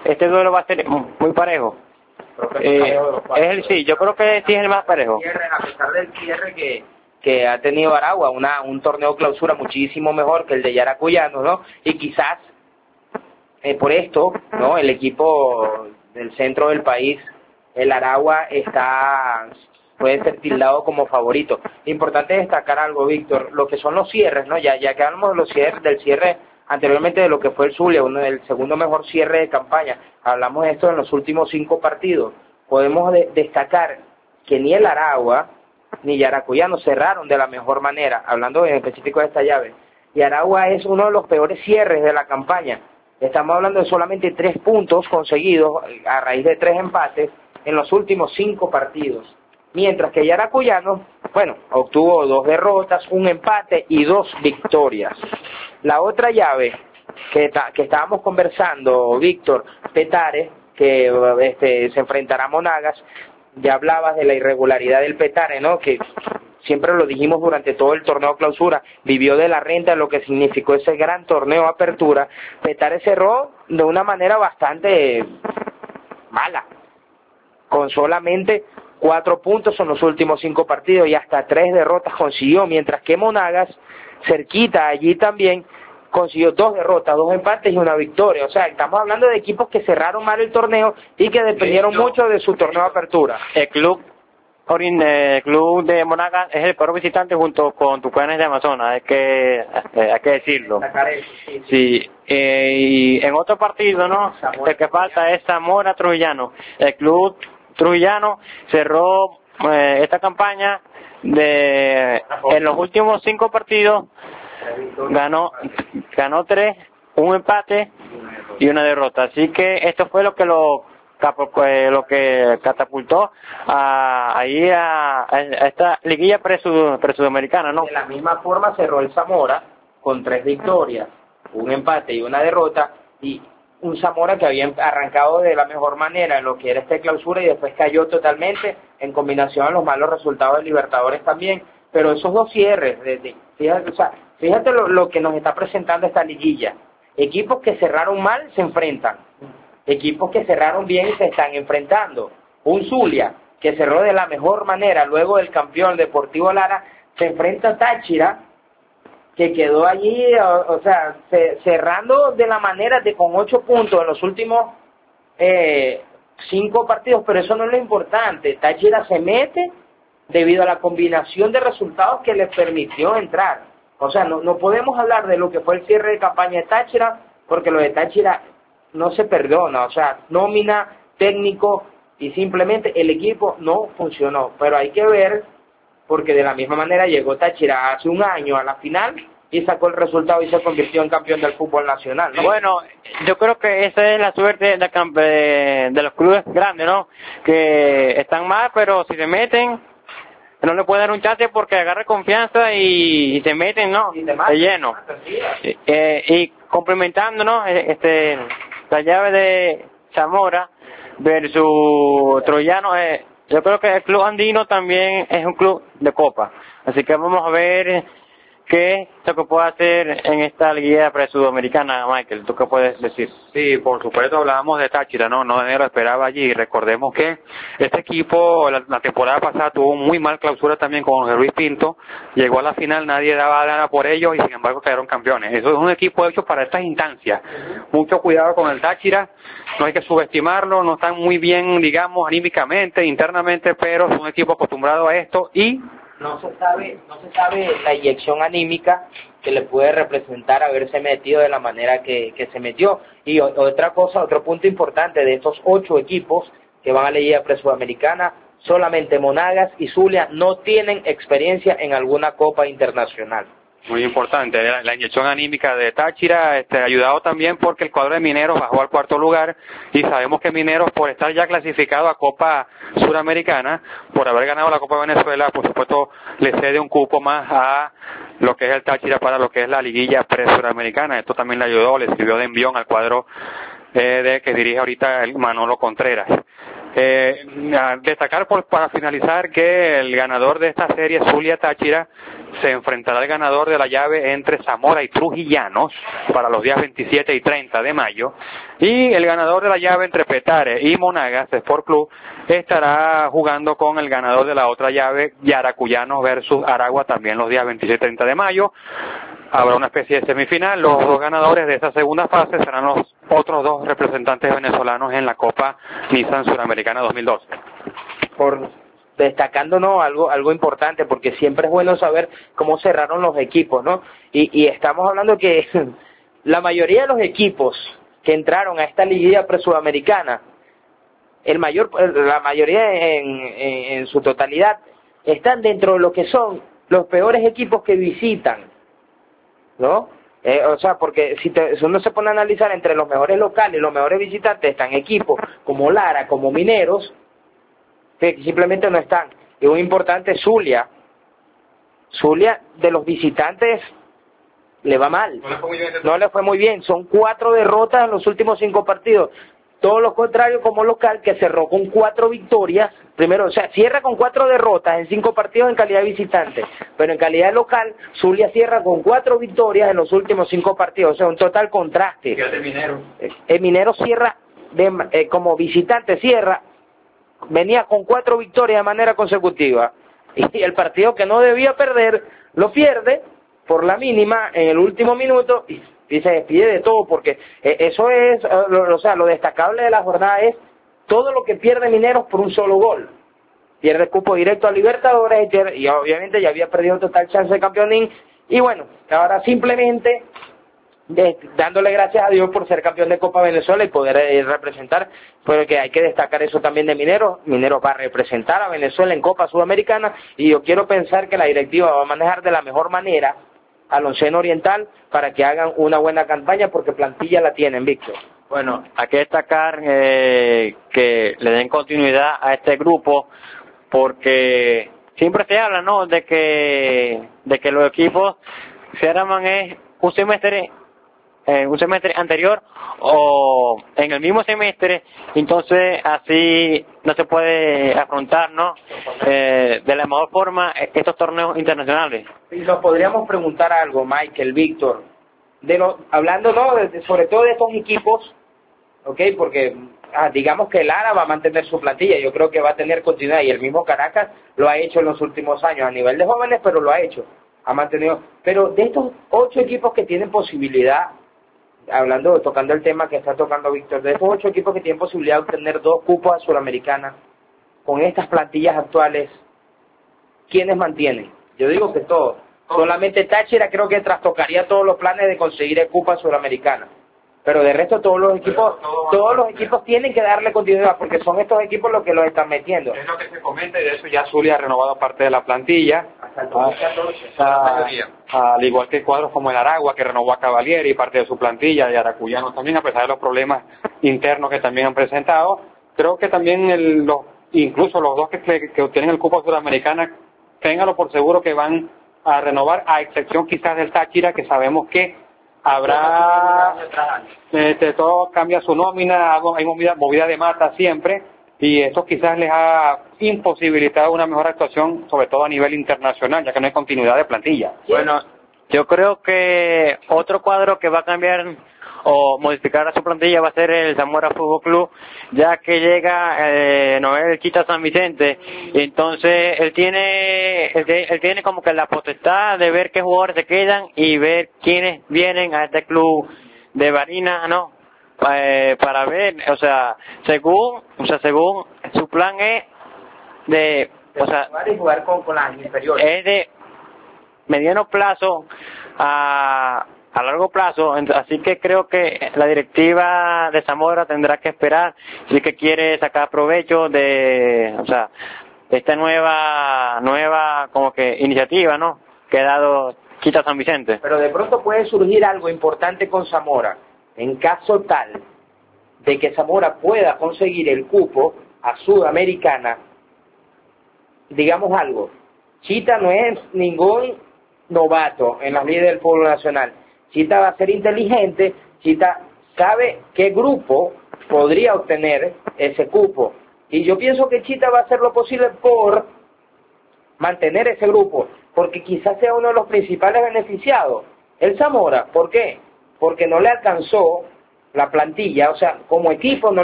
este duelo va a ser muy parejo. Sí, yo creo que sí es el más parejo. A pesar del cierre que ha tenido Aragua, un torneo clausura muchísimo mejor que el de Yaracuyano, ¿no? Y quizás por esto, ¿no? El equipo del centro del país, el Aragua, puede ser tildado como favorito. Importante destacar algo, Víctor, lo que son los cierres, ¿no? Ya que hablamos de los cierres, del cierre anteriormente de lo que fue el Zulia, el segundo mejor cierre de campaña. Hablamos de esto en los últimos 5 partidos. Podemos destacar que ni el Aragua ni Yaracuyano cerraron de la mejor manera, hablando en específico de esta llave. Y Aragua es uno de los peores cierres de la campaña. Estamos hablando de solamente 3 puntos conseguidos a raíz de 3 empates en los últimos 5 partidos. Mientras que Yaracuyano, obtuvo 2 derrotas, 1 empate y 2 victorias. La otra llave que estábamos conversando, Víctor, Petare, que se enfrentará a Monagas. Ya hablabas de la irregularidad del Petare, ¿no? Que siempre lo dijimos durante todo el torneo clausura, vivió de la renta, lo que significó ese gran torneo apertura. Petare cerró de una manera bastante mala, con solamente 4 puntos en los últimos 5 partidos y hasta 3 derrotas consiguió, mientras que Monagas, cerquita allí también, consiguió 2 derrotas, 2 empates y 1 victoria. O sea, estamos hablando de equipos que cerraron mal el torneo y que dependieron mucho de su torneo de apertura. El club de Monagas es el peor visitante junto con Tucanes de Amazonas, hay que decirlo. Sí, y en otro partido, ¿no? El que falta es Zamora Trujillano. El club trujillano cerró esta campaña en los últimos 5 partidos, ganó 3, 1 empate y 1 derrota. Así que esto fue lo que catapultó a esta liguilla presudamericana, ¿no? De la misma forma cerró el Zamora con 3 victorias, 1 empate y 1 derrota, y un Zamora que había arrancado de la mejor manera en lo que era esta clausura y después cayó totalmente en combinación a los malos resultados de Libertadores también. Pero esos 2 cierres, fíjate lo que nos está presentando esta liguilla. Equipos que cerraron mal se enfrentan, equipos que cerraron bien se están enfrentando. Un Zulia que cerró de la mejor manera luego del campeón Deportivo Lara se enfrenta a Táchira, que quedó allí, cerrando de la manera con 8 puntos en los últimos 5 partidos, pero eso no es lo importante. Táchira se mete debido a la combinación de resultados que le permitió entrar. O sea, no podemos hablar de lo que fue el cierre de campaña de Táchira, porque lo de Táchira no se perdona, o sea, nómina, técnico, y simplemente el equipo no funcionó. Pero hay que ver, porque de la misma manera llegó Táchira hace un año a la final y sacó el resultado y se convirtió en campeón del fútbol nacional, ¿no? Bueno, yo creo que esa es la suerte de los clubes grandes, ¿no? Que están mal, pero si se meten, no le pueden dar un chance porque agarra confianza y se meten, ¿no? De lleno. Y complementando, ¿no? La llave de Zamora versus Troyano, yo creo que el club andino también es un club de copa, así que vamos a ver qué es lo que puede hacer en esta liguilla pre-sudamericana. Michael, ¿tú qué puedes decir? Sí, por supuesto hablábamos de Táchira, no lo esperaba allí. Recordemos que este equipo la temporada pasada tuvo muy mal clausura también con José Luis Pinto, llegó a la final, nadie daba nada por ellos y sin embargo quedaron campeones. Eso es un equipo hecho para estas instancias. Mucho cuidado con el Táchira, no hay que subestimarlo, no están muy bien, digamos, anímicamente, internamente, pero es un equipo acostumbrado a esto y no se sabe la inyección anímica que le puede representar haberse metido de la manera que se metió. Y otra cosa, otro punto importante, de estos 8 equipos que van a la Liga Presudamericana, solamente Monagas y Zulia no tienen experiencia en alguna copa internacional. Muy importante, la inyección anímica de Táchira, ayudado también porque el cuadro de Mineros bajó al 4º lugar y sabemos que Mineros, por estar ya clasificado a Copa Suramericana, por haber ganado la Copa Venezuela, por supuesto le cede un cupo más a lo que es el Táchira para lo que es la liguilla pre-suramericana. Esto también le ayudó, le sirvió de envión al cuadro que dirige ahorita el Manolo Contreras. Destacar para finalizar que el ganador de esta serie, Zulia Táchira, se enfrentará al ganador de la llave entre Zamora y Trujillanos para los días 27 y 30 de mayo, y el ganador de la llave entre Petare y Monagas Sport Club estará jugando con el ganador de la otra llave, Yaracuyanos versus Aragua, también los días 27 y 30 de mayo. Habrá una especie de semifinal. Los dos ganadores de esta segunda fase serán los otros dos representantes venezolanos en la Copa Nissan Suramericana 2012. Por destacando, ¿no?, algo importante, porque siempre es bueno saber cómo cerraron los equipos, ¿no? Y estamos hablando que la mayoría de los equipos que entraron a esta liguilla presudamericana, la mayoría en su totalidad, están dentro de lo que son los peores equipos que visitan, ¿no? O sea, porque si uno se pone a analizar entre los mejores locales y los mejores visitantes, están equipos como Lara, como Mineros, que simplemente no están. Y un importante, Zulia de los visitantes le va mal, no le fue muy bien, son 4 derrotas en los últimos 5 partidos. Todo lo contrario como local, que cerró con 4 victorias, primero, o sea, cierra con 4 derrotas en 5 partidos en calidad de visitante, pero en calidad de local, Zulia cierra con 4 victorias en los últimos 5 partidos, o sea, un total contraste. El Minero cierra, como visitante venía con 4 victorias de manera consecutiva, y el partido que no debía perder, lo pierde por la mínima en el último minuto, y se despide de todo, porque eso es, o sea, lo destacable de la jornada es todo lo que pierde Mineros por un solo gol. Pierde cupo directo a Libertadores, y obviamente ya había perdido total chance de campeonín, y bueno, ahora simplemente dándole gracias a Dios por ser campeón de Copa Venezuela y poder representar, porque hay que destacar eso también de Mineros. Mineros va a representar a Venezuela en Copa Sudamericana, y yo quiero pensar que la directiva va a manejar de la mejor manera al onceno oriental para que hagan una buena campaña, porque plantilla la tienen, Víctor. Bueno, hay que destacar que le den continuidad a este grupo, porque siempre se habla, ¿no?, de que los equipos se arman un semestre anterior o en el mismo semestre, entonces así no se puede afrontar, ¿no?, de la mejor forma estos torneos internacionales. Y nos podríamos preguntar algo, Michael, Víctor, hablando, ¿no?, sobre todo de estos equipos, ¿ok?, porque digamos que Lara va a mantener su plantilla, yo creo que va a tener continuidad, y el mismo Caracas lo ha hecho en los últimos años a nivel de jóvenes, pero lo ha hecho, ha mantenido. Pero de estos 8 equipos que tienen posibilidad, tocando el tema que está tocando Víctor, de estos 8 equipos que tienen posibilidad de obtener 2 cupos a Sudamericana, con estas plantillas actuales, ¿quiénes mantienen? Yo digo que todos. Solamente Táchira creo que trastocaría todos los planes de conseguir el cupo a Sudamericana. Pero de resto todos los equipos tienen que darle continuidad, porque son estos equipos los que los están metiendo. Es lo que se comenta, y de eso ya Zulia ha renovado parte de la plantilla. Hasta el 2014. Al igual que cuadros como el Aragua, que renovó a Cavalieri, parte de su plantilla, y Aracuyanos también, a pesar de los problemas internos que también han presentado. Creo que también incluso los dos que obtienen el cupo sudamericana, ténganlo por seguro que van a renovar, a excepción quizás del Táchira, que sabemos que habrá, todo cambia su nómina, hay movida de mata siempre, y esto quizás les ha imposibilitado una mejor actuación, sobre todo a nivel internacional, ya que no hay continuidad de plantilla. Bueno, yo creo que otro cuadro que va a cambiar o modificar a su plantilla va a ser el Zamora Fútbol Club, ya que llega Noel Chita San Vicente, y entonces él tiene como que la potestad de ver qué jugadores se quedan y ver quiénes vienen a este club de Barinas, ¿no? Para ver, o sea, según su plan es jugar con las inferiores. Es de mediano plazo a largo plazo, así que creo que la directiva de Zamora tendrá que esperar si que quiere sacar provecho de esta nueva como que iniciativa, ¿no?, que ha dado Chita San Vicente. Pero de pronto puede surgir algo importante con Zamora, en caso tal de que Zamora pueda conseguir el cupo a Sudamericana. Digamos algo, Chita no es ningún novato en las líderes del fútbol nacional. Chita va a ser inteligente, Chita sabe qué grupo podría obtener ese cupo. Y yo pienso que Chita va a hacer lo posible por mantener ese grupo, porque quizás sea uno de los principales beneficiados. El Zamora, ¿por qué? Porque no le alcanzó la plantilla, o sea, como equipo no